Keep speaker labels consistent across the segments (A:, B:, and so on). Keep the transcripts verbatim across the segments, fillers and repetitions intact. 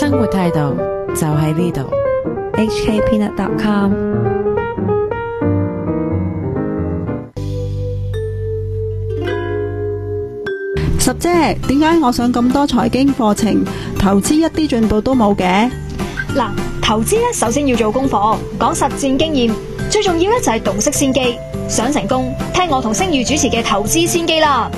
A: 生活態度就喺呢度。
B: H K peanut dot com。
C: 十姐，點解我上咁多財經課程，投資一啲進步都冇嘅？
D: 嗱，投資咧首先要做功課，講實戰經驗，最重要咧就係洞悉先機。想成功，聽我同星宇主持嘅投資先機啦。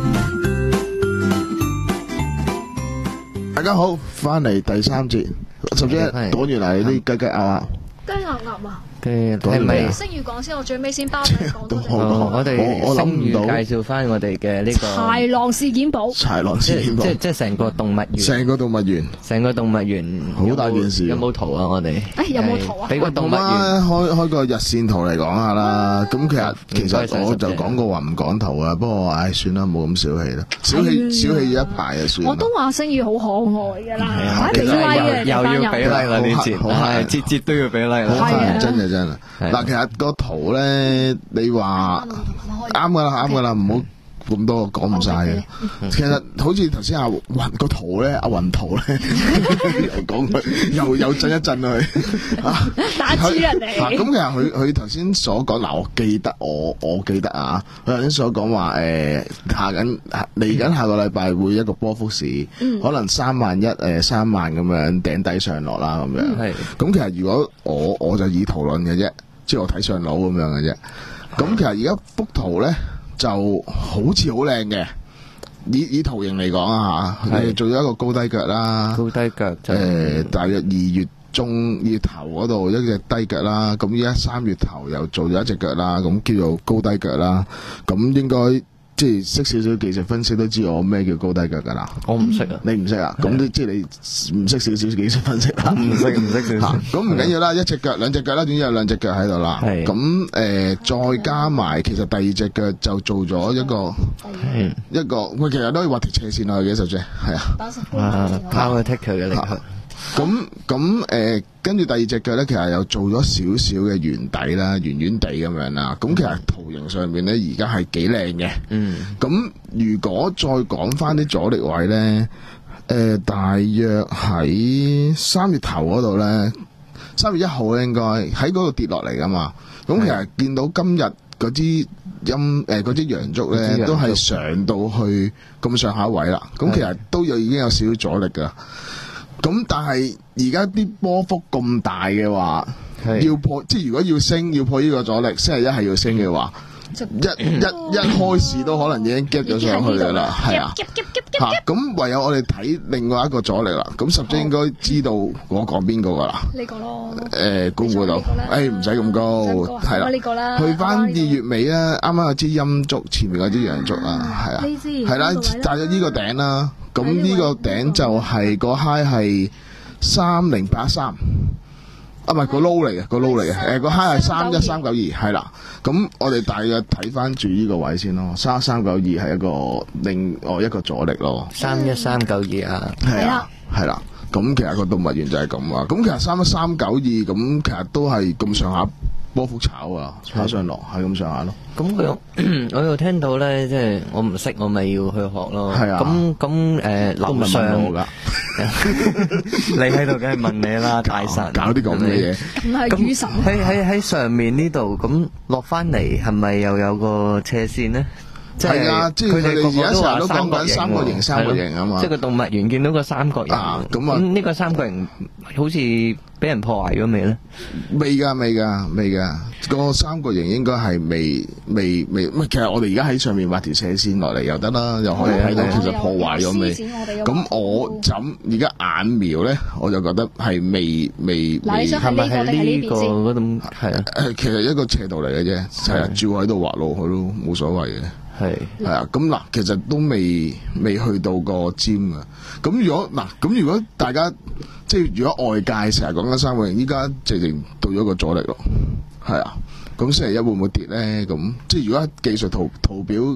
E: 大家好，翻嚟第三節，十姐講完嚟啲雞雞鴨鴨，
D: 雞鴨鴨啊！
F: 嘅係咪
D: 星宇講先，我最尾先包你講多啲。
F: 哦，我哋
E: 我諗
F: 星宇
E: 唔到
F: 介紹翻我哋嘅呢個
D: 豺狼事件簿，
E: 豺狼事件簿，
F: 即即成個動物園，
E: 成個動物園，
F: 成個動物園
E: 好大件事。
F: 有冇圖啊？我哋
D: 誒有冇圖啊？
F: 俾個動物園
E: 開開個日線圖嚟講下啦。咁其實其實我就講過話唔講圖啊，不過唉算啦，冇咁小氣啦，小氣小氣一排就算。
D: 我都話星宇好可愛㗎啦，俾
F: 又
D: like 嘅
F: 又要俾 like 啦呢節，係節節都要俾 like 啦，
E: 係真嘅真啊！嗱，其實個圖咧，你話啱噶啦，啱噶啦，唔好咁多講唔晒嘅。其實好似頭先阿雲個圖咧，阿雲圖咧，又講佢，又又震一震佢，
D: 打住人哋。
E: 咁其實佢佢頭先所講，嗱，我記得我我記得啊，佢頭先所講話誒，下緊嚟緊下個禮拜會一個波幅市，可能三萬一誒三萬咁樣頂底上落啦咁樣。
F: 係
E: 咁其實如果我我就以圖論嘅啫。即係我睇上腦咁樣嘅啫，咁其實而家幅圖咧就好似好靚嘅，以以圖形嚟講啊嚇，佢做咗一個高低腳啦，
F: 高低腳就
E: 誒大約二月中二月頭嗰度一隻低腳啦，咁依家三月頭又做咗一隻腳啦，咁叫做高低腳啦，咁應該。即係識少少技術分析都知我咩叫高低腳噶啦，
F: 我唔識啊，
E: 你唔識啊？咁你即係你唔識少少技術分析啦，
F: 唔識唔識少少。
E: 咁唔緊要啦，一隻腳兩隻腳啦，總之有兩隻腳喺度啦。咁誒再加埋，其實第二隻腳就做咗一個一個，喂，其實都可以畫條斜線落去嘅，實際係啊。
F: 啊，power taker 嘅力。
E: 咁咁誒，跟住第二隻腳咧，其實又做咗少少嘅圓底啦，圓圓地咁樣啦。咁其實圖形上面咧，而家係幾靚嘅。嗯。咁如果再講翻啲阻力位咧，誒、呃，大約喺三月頭嗰度咧，三月一號咧應該喺嗰度跌落嚟噶嘛。咁其實見到今日嗰支陰誒嗰支陽燭咧，都係上到去咁上下位啦。咁其實都有已經有少少阻力噶。咁但係而家啲波幅咁大嘅話，要破即係如果要升要破呢個阻力，星期一係要升嘅話，一一一開市都可能已經 get 咗上去噶啦，係啊，嚇咁唯有我哋睇另外一個阻力啦。咁十姐應該知道我講邊個噶啦？
D: 呢個咯，
E: 誒估唔估到？誒唔使咁高，係啦，
D: 呢個啦，
E: 去翻二月尾咧，啱啱有支陰燭，前面嗰支陽燭啊，係啊，係啦，帶咗呢個頂啦。咁呢個頂就係個 high 係三零八三，啊唔係個 low 嚟嘅，個 low 嚟嘅，誒個 high 係三一三九二，係啦。咁我哋大約睇翻住呢個位先咯，三三九二係一個另外一個阻力咯。
F: 三一三九二啊，
E: 係啊，係啦。咁其實個動物園就係咁啊。咁其實三一三九二咁，其實都係咁上下波幅炒啊，炒上落係咁上下咯。
F: 咁我又我又聽到咧，即係我唔識，我咪要去學咯。
E: 係啊。
F: 咁咁誒，樓上
E: 我㗎，
F: 你喺度梗係問你啦，大神
E: 搞啲咁嘅嘢。
D: 咁係雨神。
F: 喺喺喺上面呢度，咁落翻嚟係咪又有個斜線咧？
E: 係啊，即係佢哋而家成日都講緊三角形、三角形啊嘛。
F: 即係個動物園見到個三角形。
E: 啊，咁啊。
F: 咁呢個三角形好似俾人破壞咗未咧？
E: 未㗎，未㗎，未㗎。個三角形應該係未未未。唔係，其實我哋而家喺上面畫條斜線落嚟又得啦，又可以睇到其實破壞咗未。咁我咁而家眼瞄咧，我就覺得係未未未。
F: 係咪喺呢個嗰種係啊？
E: 誒，其實一個斜度嚟嘅啫，係啊，照喺度畫落去都冇所謂嘅。係係啊，咁嗱，其實都未未去到個尖啊。咁如果嗱，咁如果大家即係如果外界成日講緊三角形，依家直情到咗個阻力咯。係啊，咁星期一會唔會跌咧？咁即係如果技術圖圖表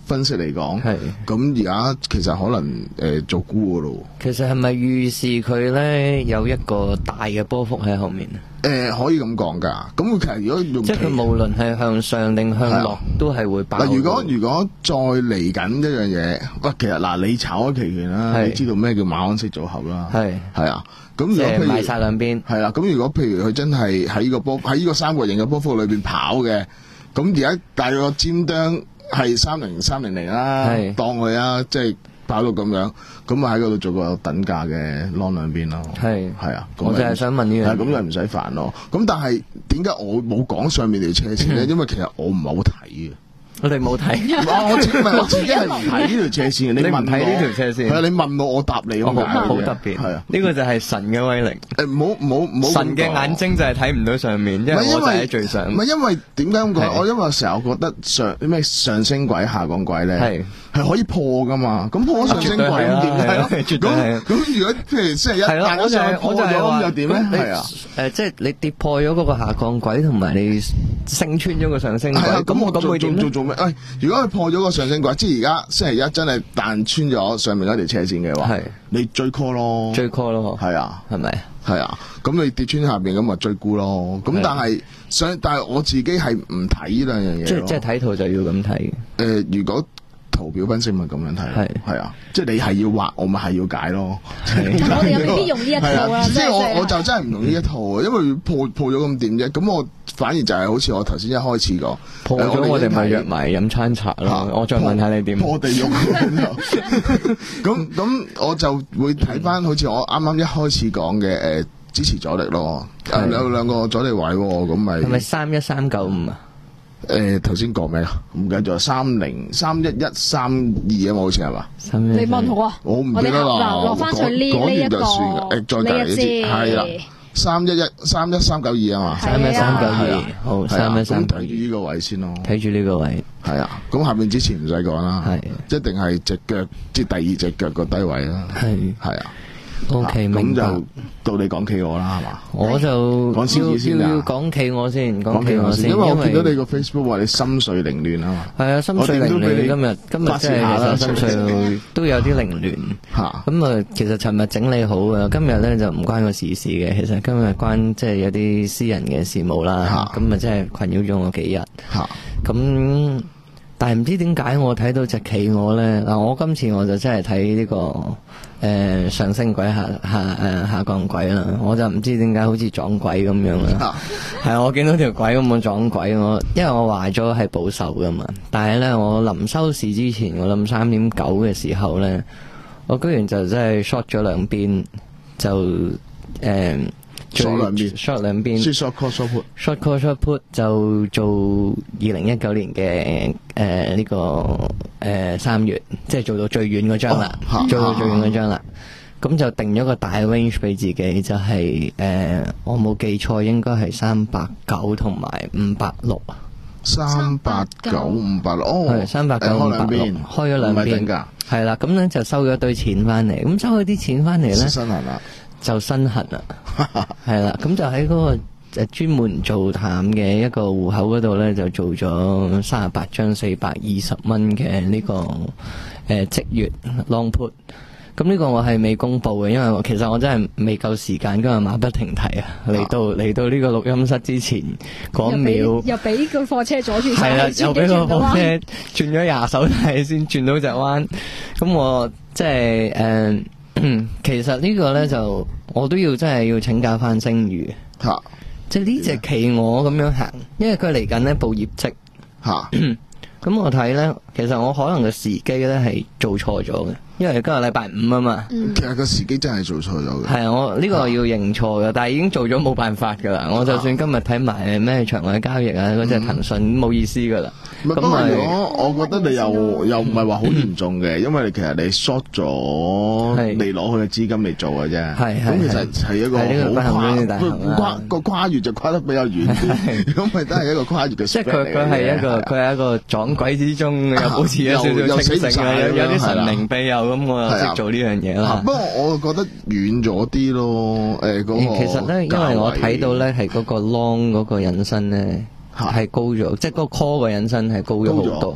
E: 分析嚟講，
F: 係
E: 咁而家其實可能誒、呃、做沽噶咯。
F: 其實係咪預示佢咧有一個大嘅波幅喺後面啊？
E: 誒、呃，可以咁講噶。咁其實如果用
F: 即係佢無論係向上定向落，都係會爆。
E: 嗱，如果如果再嚟緊一樣嘢，喂，其實嗱，你炒咗期權啦，你知道咩叫馬鞍式組合啦？係係啊。咁如果譬如賣
F: 晒兩邊，
E: 係啦。咁如果譬如佢真係喺呢個波喺呢個三角形嘅波幅裏邊跑嘅，咁而家大約個尖端係三零三零零啦，當佢啊，即係跑到咁樣，咁啊喺嗰度做個等價嘅 long 兩邊咯。係係啊，
F: 我就係想問呢樣，
E: 咁就唔使煩咯。咁但係點解我冇講上面條車線咧？因為其實我唔係好睇嘅。
F: 我哋冇睇，
E: 我自唔係我自己係唔睇呢條車線嘅。你問睇呢條車線，係啊，你問我，我答你咁解嘅。
F: 好特別，係啊，呢個就係神嘅威力。
E: 誒，唔好唔好唔好。
F: 神嘅眼睛就係睇唔到上面，因為我就喺最上。
E: 唔係因為點解咁講？我因為成日覺得上咩上升軌、下降軌咧，係係可以破噶嘛。咁破咗上升軌咁點咧？咁咁如果譬如星期一大家上破咗咁又點咧？係啊，
F: 誒，即係你跌破咗嗰個下降軌，同埋你升穿咗個上升軌，咁我咁會點咧？
E: 做做咩？誒，如果佢破咗個上升軌，即係而家星期一真係彈穿咗上面嗰條車線嘅話，係你追 call 咯，
F: 追 call 咯，
E: 係啊，
F: 係咪？
E: 係啊，咁你跌穿下邊咁咪追沽咯。咁但係想，但係我自己係唔睇呢兩樣嘢。
F: 即係即係睇圖就要咁睇。
E: 誒，如果圖表分析咪咁樣睇，係係啊，即係你係要畫，我咪係要解咯。
D: 我哋又未必用呢一套啦，
E: 即係我我就真係唔用呢一套，因為破破咗咁點啫。咁我反而就係好似我頭先一開始講，
F: 破咗我哋咪約埋飲餐茶咯。我再問下你點
E: 破地獄咁咁，我就會睇翻好似我啱啱一開始講嘅誒支持阻力咯。有兩個阻力位，咁咪
F: 係咪三一三九五啊？
E: 誒，頭先講咩啊？唔記得咗，三零三一一三二啊嘛，好似係嘛？
D: 你問我啊？
E: 我唔記得啦。
D: 嗱，落翻去呢呢一個
E: 誒，再隔一節係啦，三一一三一三九二啊嘛，
F: 三一三九二，好，三一三九二。
E: 睇住呢個位先咯，
F: 睇住呢個位。
E: 係啊，咁下面之前唔使講啦，係一定係隻腳，即係第二隻腳個低位啦。係係啊。
F: O K，明白。
E: 咁就到你講企鵝啦，係嘛？
F: 我就
E: 講先先
F: 要要講企鵝先，講企鵝先。
E: 因為我見到你個 Facebook 話你心水凌亂啊嘛。
F: 係啊，心水凌亂。今日今日真係心水都有啲凌亂。吓。咁啊，其實尋日整理好啊，今日咧就唔關個時事嘅。其實今日關即係有啲私人嘅事務啦。咁啊，真係困擾咗我幾日。吓。咁。但係唔知點解我睇到隻企鵝咧，嗱，我今次我就真係睇呢個誒、呃、上升軌下下誒、呃、下降軌啦，我就唔知點解好似撞鬼咁樣啦。係啊，我見到條軌咁樣撞鬼，我因為我話咗係保守噶嘛，但係咧我臨收市之前，我諗三點九嘅時候咧，我居然就真係 short 咗兩邊，就誒。呃
E: short 兩邊
F: short 兩邊
E: short call short put
F: short call short put 就做二零一九年嘅誒呢個誒三、呃、月，即係做到最遠嗰張啦，哦、做到最遠嗰張啦。咁就定咗個大 range 俾自己，就係、是、誒、呃、我冇記錯應該係三百九同埋五百六啊。
E: 三百九五百六哦，
F: 係三百九五百六，開咗兩邊㗎，係啦。咁咧就收咗一堆錢翻嚟，咁收咗啲錢翻嚟咧，
E: 身痕啦。
F: 就身痕啦，係啦，咁就喺嗰個誒專門做淡嘅一個戶口嗰度咧，就做咗三十八張四百二十蚊嘅呢個誒即月 long put。咁呢個我係未公布嘅，因為我其實我真係未夠時間，今日馬不停蹄啊！嚟到嚟到呢個錄音室之前嗰秒，
D: 又俾個貨車阻住，
F: 係啦，又俾個貨車轉咗廿手軚先轉到隻彎。咁我即係誒。呃嗯，其實呢個咧就我都要真係要請教翻星宇吓，即係呢隻企鵝咁樣行，因為佢嚟緊呢報業績吓，咁我睇咧，其實我可能嘅時機咧係做錯咗嘅，因為今日禮拜五啊嘛，
E: 嗯、其實個時機真係做錯咗嘅，
F: 係啊，我呢、這個要認錯嘅，但係已經做咗冇辦法噶啦，我就算今日睇埋咩場外交易啊，嗰隻騰訊冇意思噶啦。
E: 咁啊！如果我覺得你又又唔係話好嚴重嘅，因為其實你 short 咗，你攞佢嘅資金嚟做嘅啫。係咁其實係一個好跨跨個跨越就跨得比較遠啲，咁咪都係一個跨越嘅。
F: 即係佢佢係一個佢係一個撞鬼之中又保持咗少少清醒，有有啲神靈庇佑咁，我又識做呢樣嘢啦。
E: 不過我覺得遠咗啲咯。誒，嗰個
F: 其實咧，因為我睇到咧係嗰個 long 嗰個引申咧。係高咗，即係嗰個 call 嘅引申係高咗好多。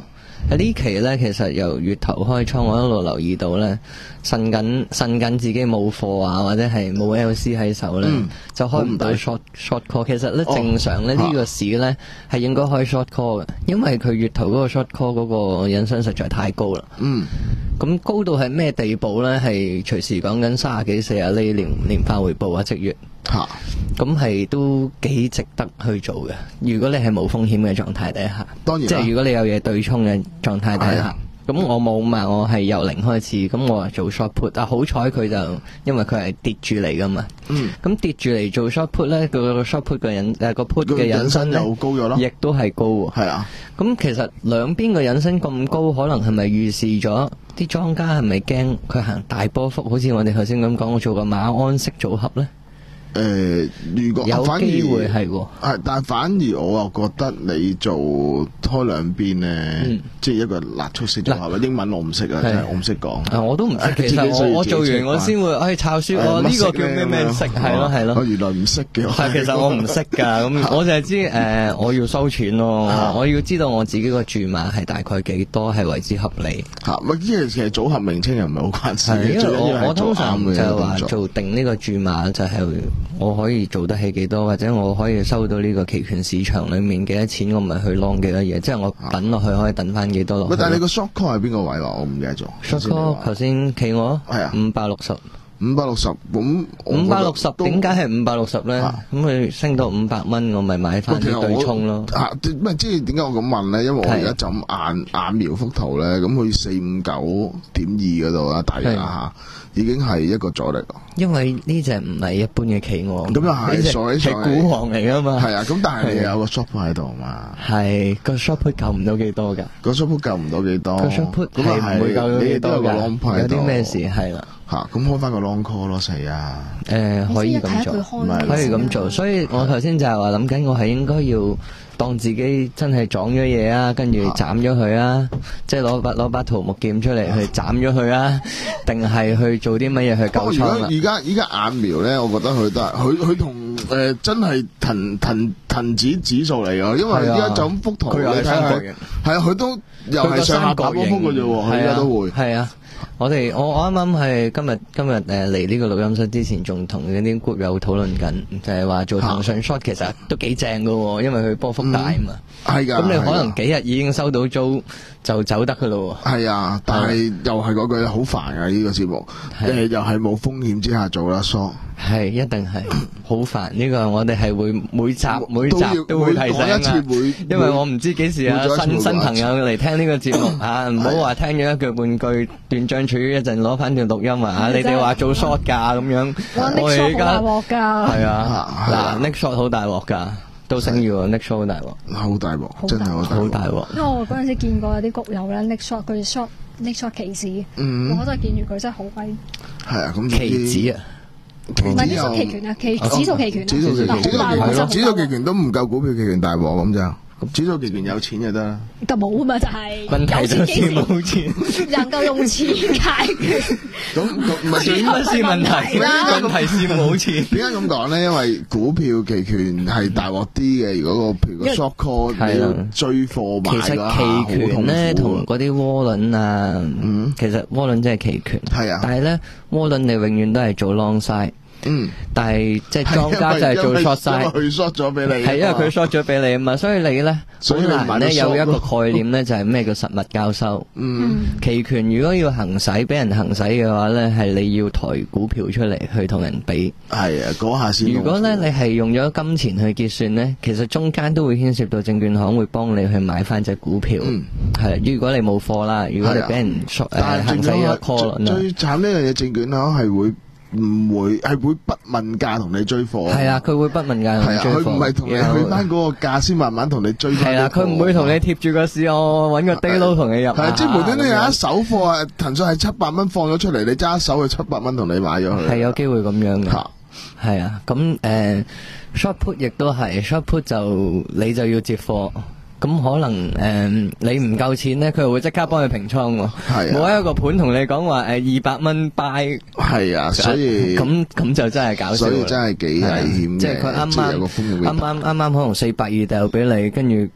F: 喺呢期咧，其實由月頭開倉，我一路留意到咧，呻緊呻緊自己冇貨啊，或者係冇 L C 喺手咧，嗯、就開唔到 short short call。其實咧、哦、正常咧呢、呢個市咧係應該開 short call 嘅，因為佢月頭嗰個 short call 嗰個引伸實在太高啦。嗯，咁高到係咩地步咧？係隨時講緊三十幾四十厘年年化回報啊，即月。吓，咁係都幾值得去做嘅。如果你係冇風險嘅狀態底下，
E: 當然，
F: 即係如果你有嘢對沖嘅狀態底下，咁我冇嘛，我係由零開始，咁我做 short put。啊，好彩佢就因為佢係跌住嚟噶嘛，嗯，咁跌住嚟做 short put 咧，個 short put 嘅引誒個 put 嘅引伸
E: 又高咗咯，
F: 亦都係高喎。係啊，咁其實兩邊嘅引伸咁高，可能係咪預示咗啲莊家係咪驚佢行大波幅？好似我哋頭先咁講，我做個馬鞍式組合咧。
E: 誒、呃，如果
F: 有機會係喎，
E: 係，但反而我又覺得你做開兩邊咧，嗯、即係一個辣出式組合。英文我唔識啊，真係我唔識講。
F: 啊，我都唔識。其實我我做完我先會，誒抄書，我呢個叫咩咩式，係咯係咯。
E: 我原來唔識嘅。
F: 係，其實我唔識㗎，咁我就係知誒、呃，我要收錢咯，我要知道我自己個注碼係大概幾多係為之合理。
E: 嚇，咪因為其實組合名稱又唔係好關事。
F: 因為我我通常就係話做定呢個注碼就係、是。我可以做得起幾多，或者我可以收到呢個期權市場裏面幾多錢，我咪去 long 幾多嘢，即係我等落去可以等翻幾多落去。
E: 但係你個 short call 係邊個位話？我唔記得咗。
F: short call 頭先企我係啊，五百六十，
E: 五百六十咁。五百六十
F: 點解係五百六十咧？咁佢升到五百蚊，我咪買翻啲對沖咯。
E: 嚇，唔係即係點解我咁問咧？因為我而家就咁眼眼瞄幅圖咧，咁佢四五九點二嗰度啦，大約嚇。已經係一個阻力咯，
F: 因為呢隻唔係一般嘅企鵝，
E: 咁又係，所以
F: 係股行嚟噶嘛。
E: 係啊，咁但係你有個 short put 喺度嘛。
F: 係個 short put 救唔到幾多㗎？
E: 個 short put 救唔到幾多？
F: 個 short put 係唔會救到幾多㗎？有啲咩事係啦？
E: 嚇，咁開翻個 long call 咯，死啊！
F: 誒，可以咁做，可以咁做。所以我頭先就係話諗緊，我係應該要當自己真係撞咗嘢啊，跟住斬咗佢啊，即係攞把攞把桃木劍出嚟去斬咗佢啊，定係去做啲乜嘢去救倉啊？
E: 而家而家眼苗咧，我覺得佢都係佢佢同誒真係騰騰騰指指數嚟㗎，因為而家就咁幅圖你睇下，係啊，佢都又係上下打波幅㗎啫喎，佢而家都會
F: 係啊。我哋我我啱啱係今日今日誒嚟呢個錄音室之前，仲同嗰啲 group 友討論緊，就係、是、話做騰訊 short 其實都幾正噶，因為佢波幅大啊嘛。係噶、嗯，咁你可能幾日已經收到租就走得噶咯。係
E: 啊，但係又係嗰句好煩啊！呢、這個節目誒、呃、又係冇風險之下做啦 short。
F: 係一定係好煩，呢個我哋係會每集每集都會提醒啊，因為我唔知幾時啊新新朋友嚟聽呢個節目啊，唔好話聽咗一句半句斷章取義一陣攞翻條錄音啊，你哋話做 short 噶咁樣，我哋而家係啊，嗱 Nick short 好大鑊噶，都升要 Nick short 好大鑊，
E: 好大鑊，真係好大鑊。
G: 因為我嗰陣時見過有啲谷友咧 Nick short 佢 short Nick short 期指，我真係見住佢真係好威。係
E: 啊，咁
F: 期指啊。
G: 唔係呢種期權啊，期指數期權啊，
E: 指數期權，指數期權都唔夠股票期權大鑊咁就。指數期權有錢就得啦，
G: 就冇啊嘛，就係
F: 問題就係冇錢，
G: 能夠用錢解決。
E: 咁唔係
F: 錢不是問題，問題是冇錢。
E: 點解咁講咧？因為股票期權係大鑊啲嘅，如果個譬如個 short call 你要追貨買嘅話，
F: 其實期權咧同嗰啲窩輪啊，嗯，其實窩輪即係期權，係啊，但係咧窩輪你永遠都係做 long side。嗯，但係即係莊家就係做 short side，
E: 佢 short 咗俾你，
F: 係因為佢 short 咗俾你啊嘛，所以你咧好難咧有一個概念咧就係咩叫實物交收。嗯，期權如果要行使俾人行使嘅話咧，係你要抬股票出嚟去同人比。係啊，嗰下先。如果咧你係用咗金錢去結算咧，其實中間都會牽涉到證券行會幫你去買翻隻股票。嗯，係如果你冇貨啦，如果你俾人誒行使咗 call 啦，
E: 最慘呢樣嘢，證券行係會。唔會係會不問價同你追貨。
F: 係啊，佢會不問價同你追貨。
E: 佢唔係同你去翻嗰個價先慢慢同你追。
F: 係啊，佢唔會同你貼住個市，我揾個 day low 同你入。
E: 係即係無端端有一手貨啊，騰訊係七百蚊放咗出嚟，你揸一手去七百蚊同你買咗佢。
F: 係有機會咁樣嘅。係啊，咁誒 short put 亦都係 short put 就你就要接貨。咁可能誒、呃、你唔夠錢咧，佢會即刻幫你平倉喎。係冇、啊、一個盤同你講話誒二百蚊 buy。係
E: 啊，所以
F: 咁咁就真係搞笑。
E: 所以真係幾危險嘅。
F: 即係佢啱啱啱啱啱啱可能四百二掉俾你，跟住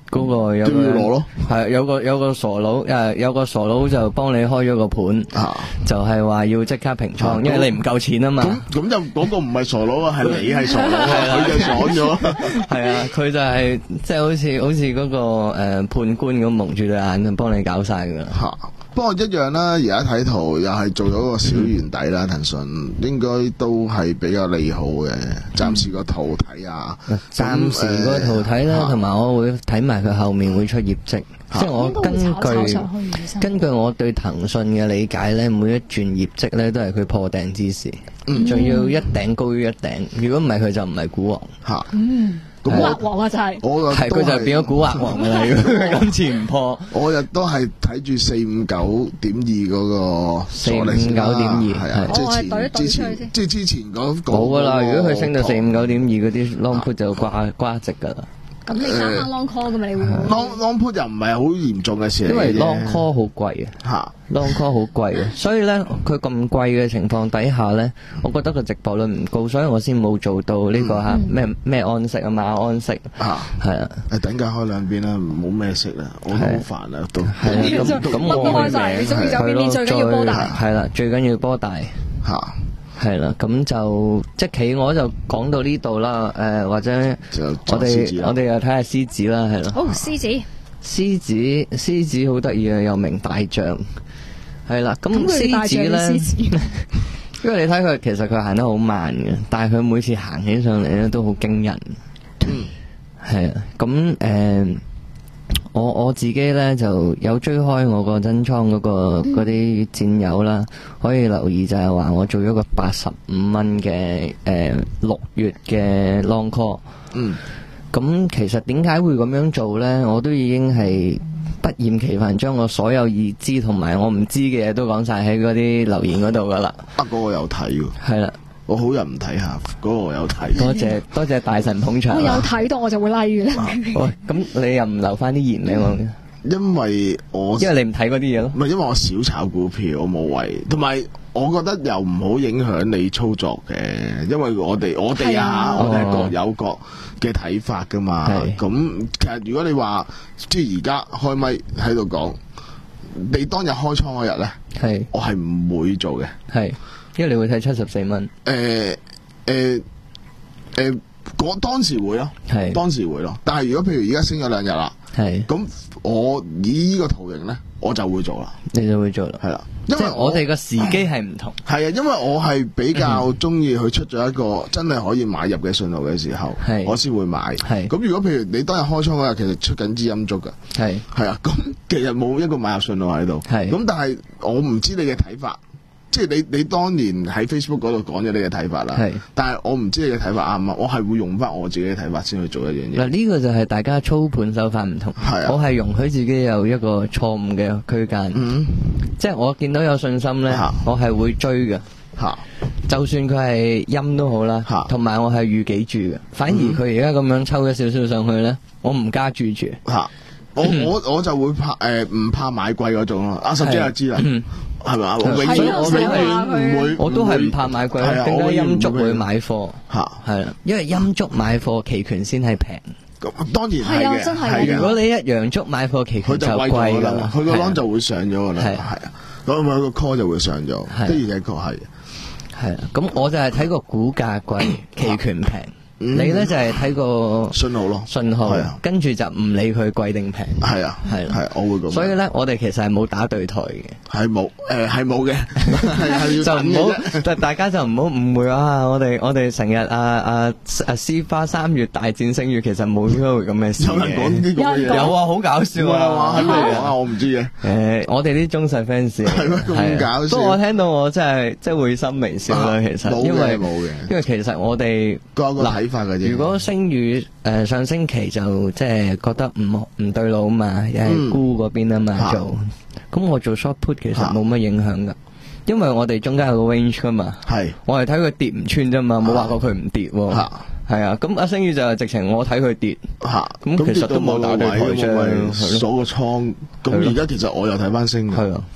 F: 嗰個有個
E: 攞咯，
F: 係有個有個傻佬誒，有個傻佬就幫你開咗個盤，啊、就係話要即刻平倉，啊、因為你唔夠錢啊嘛。
E: 咁咁就嗰個唔係傻佬啊，係你係傻佬啊，佢就爽咗。
F: 係啊，佢就係即係好似好似嗰、那個誒、呃、判官咁蒙住對眼，幫你搞晒噶啦。
E: 吓、啊，不過一樣啦，而家睇圖又係做咗個小圓底啦，騰訊、嗯、應該都係比較利好嘅。暫時個圖睇下，暫、
F: 嗯、時個圖睇啦，同埋、呃、我會睇埋佢後面會出業績。即係我根據根據我對騰訊嘅理解咧，每一轉業績咧都係佢破頂之時，仲、嗯、要一頂高於一頂。如果唔係佢就唔係股王吓。
G: 嗯，股惑王啊就係，
F: 係佢就變咗股惑王啦。如果佢今次唔破，
E: 我亦都係睇住四五九點二嗰個
F: 四五九點二，
E: 係啊，即係之前即係之前嗰個
F: 冇噶啦。如果佢升到四五九點二嗰啲 long put 就瓜瓜直噶啦。
G: 咁你啱啱 long call 噶嘛？你會
E: long long put 又唔係好嚴重嘅事，
F: 因為 long call 好貴啊，吓 long call 好貴啊，所以咧佢咁貴嘅情況底下咧，我覺得個值博率唔高，所以我先冇做到呢個吓咩咩安息啊馬安息啊，係啊，誒等價開兩邊啦，冇咩息啦，我都好煩啊都， 係咁咁我
G: 開晒，你中意就邊邊，最緊要波大，
F: 係啦，最緊要波大
E: 吓。
F: 係啦，咁就即係企鵝就講到呢度啦。誒、呃，或者我哋我哋又睇下獅子啦，係咯。
G: 好，獅子，
F: 獅子，獅子好得意啊，又名大象。係啦，咁獅子咧，因為你睇佢其實佢行得好慢嘅，但係佢每次行起上嚟咧都好驚人。嗯，係啊，咁誒。呃我我自己咧就有追開我個真倉嗰個嗰啲戰友啦，可以留意就係話我做咗個八十五蚊嘅誒六月嘅 long call。嗯，咁其實點解會咁樣做咧？我都已經係不厭其煩將我所有已知同埋我唔知嘅嘢都講晒喺嗰啲留言嗰度噶啦。啊，
E: 嗰個有睇喎。係啦。我好人唔睇下，嗰、那個我有睇。
F: 多謝多謝大神捧場。
G: 我有睇到我就會 like 啦。
F: 喂，咁你又唔留翻啲言俾我？
E: 因為我
F: 因為你唔睇嗰啲嘢咯。
E: 唔係，因為我少炒股票，我冇謂。同埋我覺得又唔好影響你操作嘅，因為我哋我哋啊，啊我哋各有各嘅睇法噶嘛。咁其實如果你話即係而家開咪喺度講，你當日開倉嗰日咧，係我係唔會做嘅。係。
F: 因為你會睇七十四蚊，
E: 誒誒誒，我當時會咯，係當時會咯。但係如果譬如而家升咗兩日啦，係咁我以呢個圖形咧，我就會做啦，
F: 你就會做啦，
E: 係啦。因為
F: 我哋個時機係唔同，
E: 係啊，因為我係比較中意佢出咗一個真係可以買入嘅信號嘅時候，係我先會買。係咁，如果譬如你當日開倉嗰日，其實出緊支陰燭噶，係係啊，咁其實冇一個買入信號喺度，係咁，但係我唔知你嘅睇法。即係你你當年喺 Facebook 嗰度講咗你嘅睇法啦，係，但係我唔知你嘅睇法啱唔啱，我係會用翻我自己嘅睇法先去做一樣嘢。
F: 嗱，呢個就係大家操盤手法唔同，係啊，我係容許自己有一個錯誤嘅區間，嗯，即係我見到有信心咧，我係會追嘅，吓，就算佢係陰都好啦，吓，同埋我係預幾注嘅，反而佢而家咁樣抽咗少少上去咧，我唔加注住，吓，我我我就會怕誒唔怕買貴嗰種咯，阿十姐就知啦。係咪啊？我永遠我永遠唔會，我都係唔怕買貴，點解陰燭會買貨？吓，係啦，因為陰燭買貨期權先係平。
E: 咁當然係嘅，
G: 真係。
F: 如果你一陽燭買貨期權就貴噶啦，
E: 佢個 long 就會上咗噶啦，係啊，咁佢個 call 就會上咗，的而且確係。係啊，咁我就係睇個股價貴，期權平。你咧就係睇個信號咯，
F: 信號，跟住就唔理佢貴定平。係啊，係係，我會咁。所以咧，我哋其實係冇打對台嘅，
E: 係冇，誒係冇嘅，係
F: 就唔好，但大家就唔好誤會啊！我哋我哋成日啊啊啊絲花三月大戰星月，其實冇呢回咁嘅事。
E: 有人講呢個嘢，
F: 有啊，好搞笑啊！
E: 係咪啊？我唔知嘅。
F: 誒，我哋啲忠實 fans 係咩咁搞笑？不過我聽到我真係即係會心微笑啦。其實因為冇嘅，因為其實我哋嗱。如果星宇誒上星期就即係覺得唔唔對路啊嘛，又係沽嗰邊啊嘛做，咁我做 short put 其實冇乜影響噶，因為我哋中間有個 range 噶嘛，係我係睇佢跌唔穿啫嘛，冇話過佢唔跌，係啊，咁阿星宇就係直情我睇佢跌，咁其實都冇打對台啫，
E: 鎖個倉，咁而家其實我又睇翻升，係啊。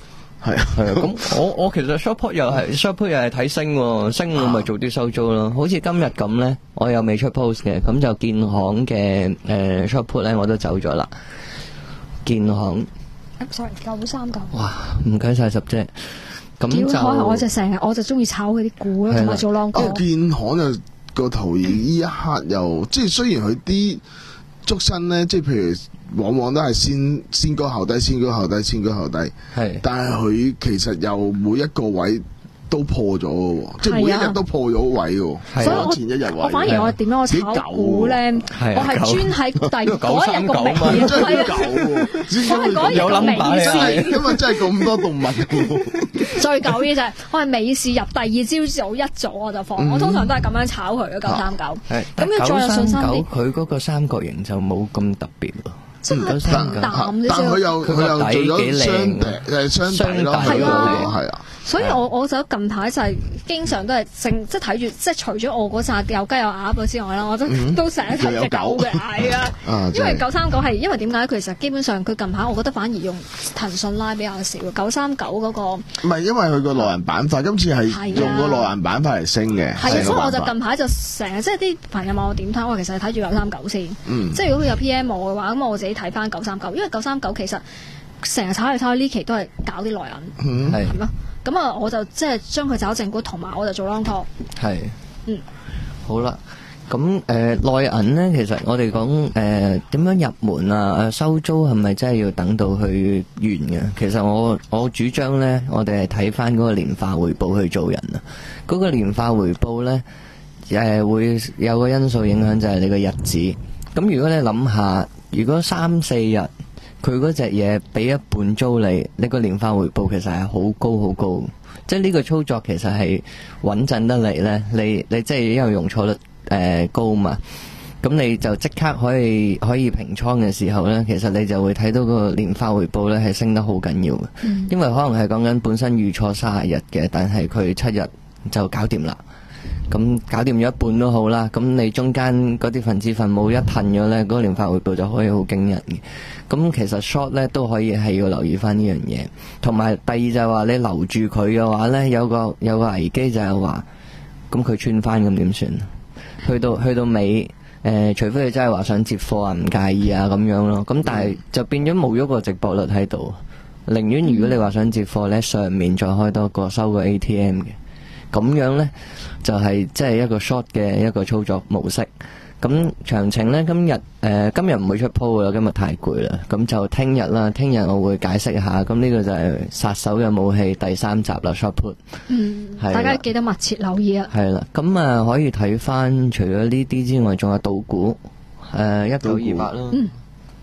E: 係啊
F: 係啊，咁我我其實 short put 又係 short put 又係睇升，升我咪做啲收租咯。好似今日咁咧，我又未出 post 嘅，咁就建行嘅誒 short put 咧我都走咗啦。建行
G: sorry 九三九。
F: 哇，唔該晒十姐。咁就
G: 可能我就成日我就中意炒佢啲股咯，同埋做 long call。
E: 建行就個圖形呢一刻又即係雖然佢啲捉身咧，即係譬如。往往都係先先高後低，先高後低，先高後低。係，但係佢其實又每一個位都破咗嘅喎，即係每一日都破咗位嘅喎。所以我前一日位，
G: 我反而我點樣我炒股咧？我係專喺第嗰日個尾，
E: 真係九，
G: 我係嗰日個尾市，
E: 因為真係咁多動物。
G: 最狗嘅就係我係尾市入第二朝早一早我就放，我通常都係咁樣炒佢嘅九三九。咁要再有信心啲。
F: 佢嗰個三角形就冇咁特別喎。
G: 真係淡淡，
E: 但佢又佢又做咗雙底，誒雙底咯，係啊，係啊。
G: 所以我我就近排就係經常都係正即係睇住，即係除咗我嗰扎有雞有鴨之外啦，我都都成日睇隻狗嘅，係啊。因為九三九係因為點解？佢其實基本上佢近排我覺得反而用騰訊拉比較少，九三九嗰個唔
E: 係因為佢個內銀板塊今次係用個內銀板塊嚟升嘅，
G: 係啊，所以我就近排就成日即係啲朋友問我點睇，我其實係睇住九三九先，即係如果佢有 P M 我嘅話，咁我自己睇翻九三九，因為九三九其實成日炒嚟炒去呢期都係搞啲內銀，係咯。咁啊，我就即係將佢找正股，同埋我就做 long call。係，嗯，
F: 好啦，咁誒、呃、內銀咧，其實我哋講誒點樣入門啊？誒收租係咪真係要等到去完嘅？其實我我主張咧，我哋係睇翻嗰個年化回報去做人啊。嗰、嗰個年化回報咧，誒、呃、會有個因素影響，就係你個日子。咁如果你諗下，如果三四日。佢嗰隻嘢俾一半租你，你個年化回報其實係好高好高，即係呢個操作其實係穩陣得嚟呢。你你即係因為容錯率誒、呃、高嘛，咁你就即刻可以可以平倉嘅時候呢，其實你就會睇到個年化回報呢係升得好緊要嘅，嗯、因為可能係講緊本身預錯三十日嘅，但係佢七日就搞掂啦。咁搞掂咗一半都好啦，咁你中間嗰啲分子分母一褪咗呢，嗰、嗰個年化回報就可以好驚人嘅。咁其實 short 呢都可以係要留意翻呢樣嘢，同埋第二就係話你留住佢嘅話呢，有個有個危機就係話，咁佢穿翻咁點算？去到去到尾，誒、呃，除非你真係話想接貨啊，唔介意啊咁樣咯。咁但係就變咗冇咗個值博率喺度，寧願如果你話想接貨呢，上面再開多個收個 A T M 嘅。咁樣呢，就係即係一個 short 嘅一個操作模式。咁詳情呢，今日誒、呃、今日唔會出 po 啦，今日太攰啦。咁就聽日啦，聽日我會解釋下。咁呢個就係殺手嘅武器第三集啦 short put。
G: 嗯，係大家記得密切留意啊。
F: 係啦，咁啊可以睇翻除咗呢啲之外，仲有賭股誒一九二八咯。嗯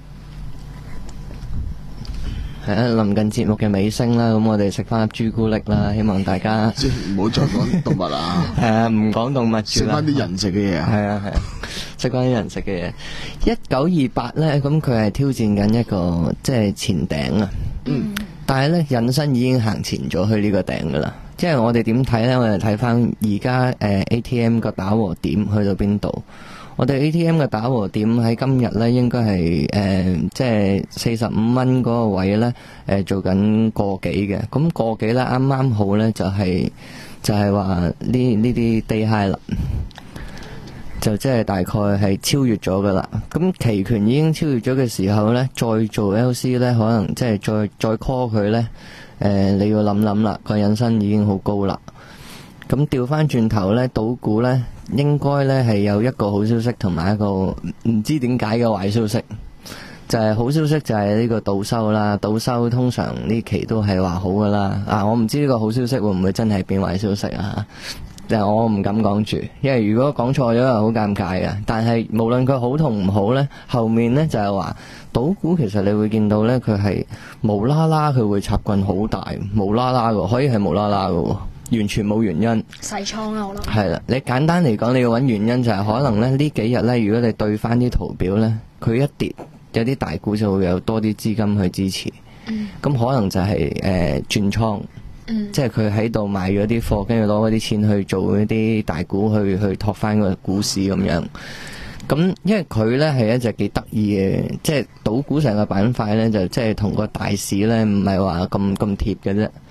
F: 係啊，臨近節目嘅尾聲啦，咁我哋食翻粒朱古力啦，希望大家
E: 即係唔好再講動物啦。
F: 係啊，唔講動物住啦，
E: 食翻啲人食嘅嘢。係
F: 啊係啊，食翻啲人食嘅嘢。一九二八咧，咁佢係挑戰緊一個即係前頂啊。嗯。但係咧，引申已經行前咗去呢個頂噶啦。即係我哋點睇咧？我哋睇翻而家誒 A T M 個打和點去到邊度？我哋 A T M 嘅打和點喺今日咧，應該係誒，即係四十五蚊嗰個位咧，誒、呃、做緊個幾嘅。咁個幾咧，啱啱好咧，就係、是、就係話呢呢啲 day high 啦，就即係大概係超越咗噶啦。咁期權已經超越咗嘅時候咧，再做 L C 咧，可能即係再再 call 佢咧，誒、呃、你要諗諗啦，個引伸已經好高啦。咁調翻轉頭咧，賭股咧應該咧係有一個好消息同埋一個唔知點解嘅壞消息。就係、是、好消息就係呢個賭收啦，賭收通常呢期都係話好噶啦。啊，我唔知呢個好消息會唔會真係變壞消息啊？但係我唔敢講住，因為如果講錯咗係好尷尬嘅。但係無論佢好同唔好咧，後面咧就係話賭股其實你會見到咧，佢係無啦啦佢會插棍好大，無啦啦嘅，可以係無啦啦嘅。完全冇原因，
G: 細倉啦，我諗
F: 係啦。你簡單嚟講，你要揾原因就係可能咧呢幾日咧，如果你對翻啲圖表咧，佢一跌，有啲大股就會有多啲資金去支持。咁、嗯、可能就係、是、誒、呃、轉倉，嗯、即係佢喺度買咗啲貨，跟住攞嗰啲錢去做一啲大股去去托翻個股市咁樣。咁因為佢咧係一隻幾得意嘅，即係賭股成個板塊咧就即係同個大市咧唔係話咁咁貼嘅啫。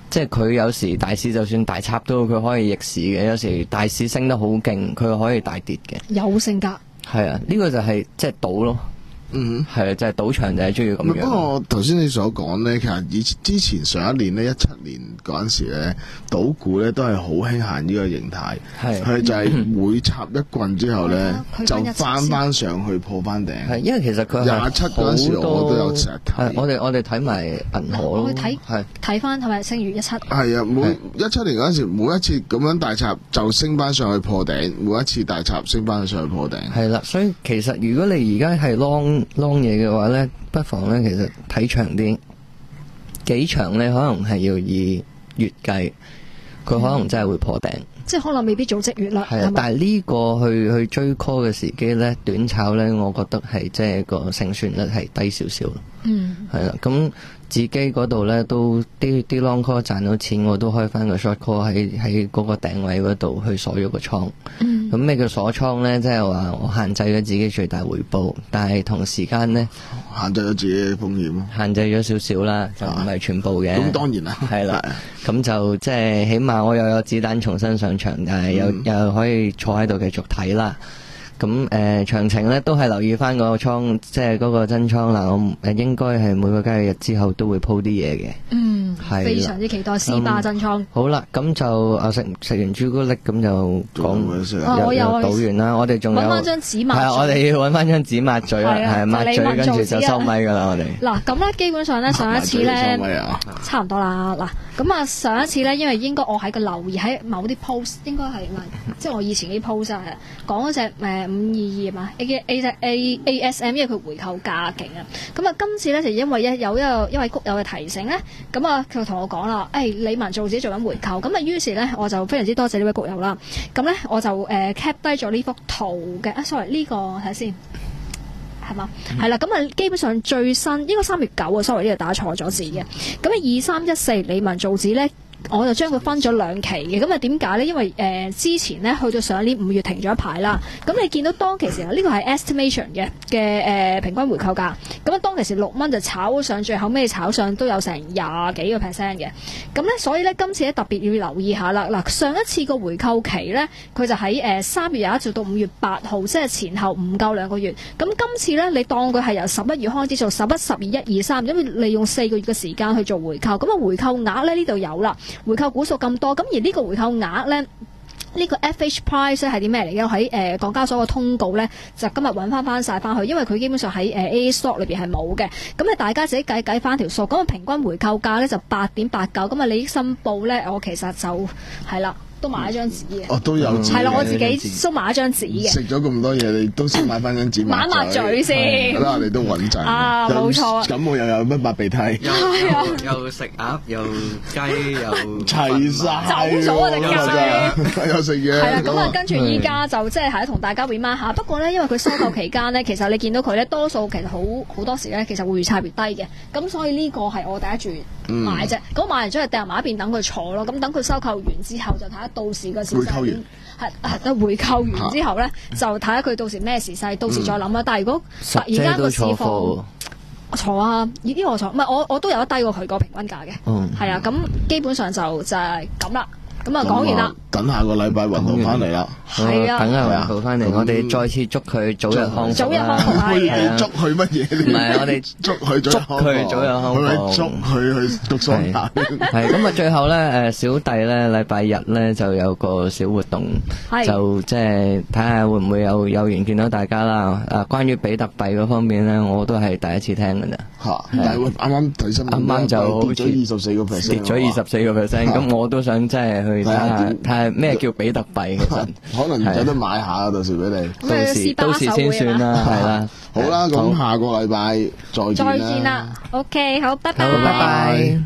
F: 即係佢有時大市就算大插都佢可以逆市嘅，有時大市升得好勁，佢可以大跌嘅。
G: 有性格。
F: 係啊，呢、這個就係即係賭咯。嗯，係啊，就係、是、賭場就係中意咁樣。
E: 不過頭先你所講咧，其實以之前上一年咧，一七年嗰陣時咧，賭股咧都係好興行呢個形態，係佢就係每插一棍之後咧，就翻翻上去破翻頂。係因為其實佢廿七嗰陣時我都有成日睇。我哋我哋睇埋銀河咯，
G: 睇係睇翻係咪星月一七？
E: 係啊，每一七年嗰陣時，每一次咁樣大插就升翻上去破頂，每一次大插升翻上去破頂。係
F: 啦，所以其實如果你而家係 long long 嘢嘅話咧，不妨咧其實睇長啲，幾長咧可能係要以月計，佢可能真係會破頂，嗯、即係可能未必做即月啦。係啊，但係呢個去去追 call 嘅時機咧，短炒咧，我覺得係即係個勝算率係低少少咯。嗯，係啦，咁自己嗰度咧都啲啲 long call 賺到錢，我都開翻個 short call 喺喺嗰個頂位嗰度去鎖咗個倉。嗯，咁咩叫鎖倉咧？即係話我限制咗自己最大回報，但係同時間咧
E: 限制咗自己嘅風險，
F: 限制咗少少啦，就唔係全部嘅。咁、
E: 啊、當然啦，
F: 係啦，咁就即係起碼我又有子彈重新上場，但係又、嗯、又可以坐喺度繼續睇啦。咁誒詳情咧都係留意翻個倉，即係嗰個真倉啦。我誒應該係每個交易日之後都會鋪啲嘢嘅。嗯，係非常之期待 C 霸真倉。嗯、好啦，咁就啊食食完朱古力咁就講又又賭完啦。我哋仲有揾翻張紙抹。係啊，我哋要揾翻張紙抹嘴啦，係抹嘴跟住就收咪噶啦。我哋嗱咁咧，基本上咧上一次咧差唔多啦。嗱咁啊上一次咧，因為應該我喺個留意喺某啲 post， 應該係即係我以前啲 post 係講嗰隻誒。五二二嘛 A A A A S M， 因為佢回購價勁啊，咁啊今次咧就因為一有一個一位谷友嘅提醒咧，咁啊佢就同我講啦，誒、哎、李文做自己做緊回購，咁啊於是咧我就非常之多謝呢位谷友啦，咁咧我就誒 cap 低咗呢幅圖嘅，啊 sorry 呢個睇下先，係嘛，係啦、嗯，咁啊基本上最新應該三月九啊 sorry 呢度打錯咗字嘅，咁啊二三一四李文造紙咧。我就將佢分咗兩期嘅，咁啊點解呢？因為誒、呃、之前呢，去到上年五月停咗一排啦，咁你見到當其時呢、呢個係 estimation 嘅嘅誒平均回購價，咁啊當其時六蚊就炒上，最後尾炒上都有成廿幾個 percent 嘅，咁呢，所以呢，今次咧特別要留意下啦。嗱上一次個回購期呢，佢就喺誒三月廿一做到五月八號，即係前後唔夠兩個月。咁今次呢，你當佢係由十一月開始做十一、十二、一二、三，因為利用四個月嘅時間去做回購，咁啊回購額咧呢度有啦。回購股數咁多，咁而呢個回購額咧，呢、呢個 F H price 係啲咩嚟嘅？喺誒港交所嘅通告咧，就今日揾翻翻晒翻去，因為佢基本上喺誒 A A stock 裏邊係冇嘅。咁啊，大家自己計計翻條數，咁啊平均回購價咧就八點八九，咁啊利益申報咧，我其實就係啦。都買一張紙嘅，
E: 哦都有，
G: 係啦，我自己都買一張紙嘅。
E: 食咗咁多嘢，你都先買翻張紙抹
G: 抹嘴先。
E: 好啦，你都穩陣
G: 啊，冇錯。
E: 咁我又有乜抹鼻涕？
F: 又又食鴨，又雞，又
E: 齊晒。
G: 走咗啊！隻雞
E: 又食嘢。
G: 係啦，咁啊，跟住依家就即係係同大家 remind 下。不過咧，因為佢收購期間咧，其實你見到佢咧，多數其實好好多時咧，其實會越差越低嘅。咁所以呢個係我第一注買啫。咁買完之後掟埋一邊等佢坐咯。咁等佢收購完之後就睇下。到時個時勢
E: 回購完
G: 係係回購完之後咧，就睇下佢到時咩時勢，到時再諗啦。但係如果突然間個市況，我坐啊，呢啲我坐，唔係我我都有得低過佢個平均價嘅，係啊，咁基本上就就係咁啦。咁啊，講完啦。等下個禮拜雲浩翻嚟啦。
F: 係啊，等下雲浩翻嚟，我哋再次祝佢早日康復。
G: 早日康復係啊！
E: 祝佢乜嘢？
F: 唔係，我哋
E: 祝佢早日康復。
F: 祝佢早日康復。
E: 祝佢去讀雙打。
F: 係咁啊！最後咧，誒小弟咧禮拜日咧就有個小活動，就即係睇下會唔會有有緣見到大家啦。啊，關於比特幣嗰方面咧，我都係第一次聽㗎咋。
E: 嚇！但係啱啱睇新聞，
F: 啱啱就
E: 跌咗二十四個 percent，
F: 跌咗二十四個 percent。咁我都想即係去睇下睇下咩叫比特幣，其實
E: 可能有得買下，到時俾你。
F: 到時到時先算啦，係啦。
E: 好啦，咁下個禮拜再見啦。
G: 再見啦。OK，好，拜拜。
F: 好，拜拜。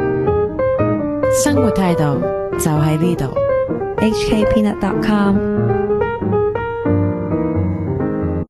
A: 生活態度就喺呢度。
B: H K Peanut dot com